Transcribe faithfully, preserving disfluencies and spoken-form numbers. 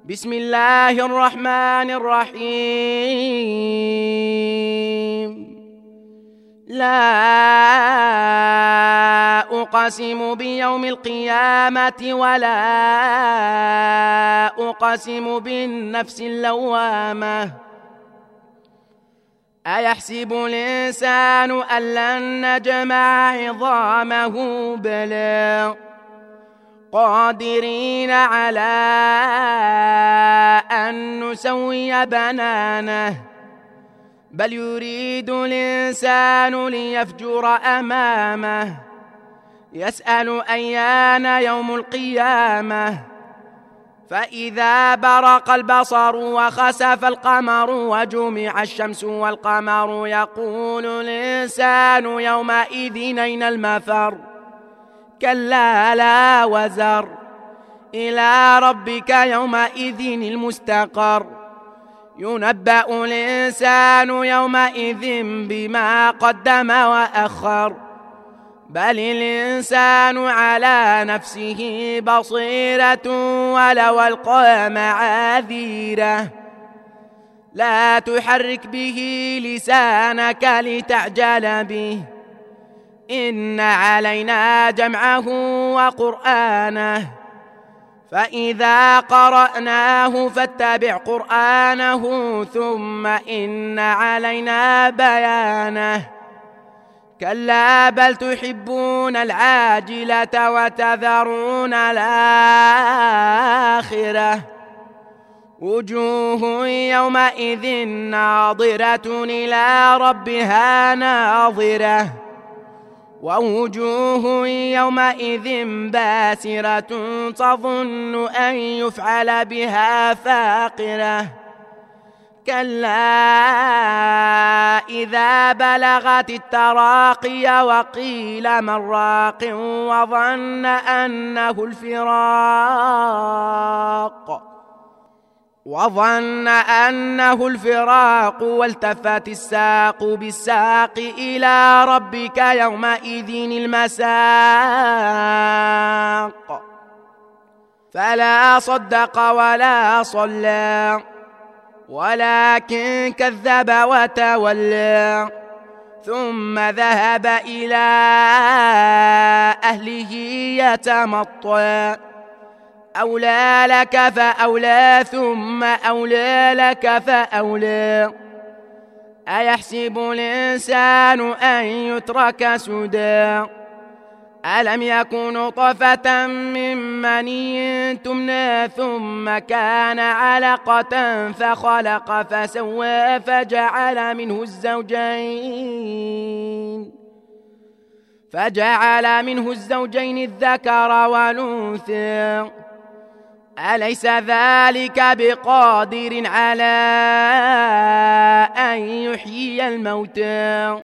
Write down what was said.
بسم الله الرحمن الرحيم. لا أقسم بيوم القيامة ولا أقسم بالنفس اللوامة. أيحسب الإنسان أن لن نجمع عظامه بلى قادرين على أن نسوي بنانه بل يريد الإنسان ليفجر أمامه يسأل أيان يوم القيامة فإذا برق البصر وخسف القمر وجمع الشمس والقمر يقول الإنسان يومئذ أين المفر كلا لا وزر إلى ربك يومئذ المستقر ينبأ الإنسان يومئذ بما قدم وأخر بل الإنسان على نفسه بصيرة ولو ألقى معاذيره لا تحرك به لسانك لتعجل به إن علينا جمعه وقرآنه فإذا قرأناه فاتبع قرآنه ثم إن علينا بيانه كلا بل تحبون العاجلة وتذرون الآخرة وجوه يومئذ ناظرة إلى ربها ناظرة ووجوه يومئذ باسرة تظن أن يفعل بها فاقرة كلا إذا بلغت التراقي وقيل من راق وظن أنه الفراق وظن أنه الفراق والتفت الساق بالساق إلى ربك يومئذ المساق فلا صدق ولا صلى ولكن كذب وتولى ثم ذهب إلى أهله يتمطى أولى لك فأولى ثم أولى لك فأولى أيحسب الإنسان أن يترك سدى ألم يكن نطفة من مني تمنى ثم كان علقة فخلق فسوى فجعل منه الزوجين فجعل منه الزوجين الذكر والأنثى أليس ذلك بقادر على أن يحيي الموتى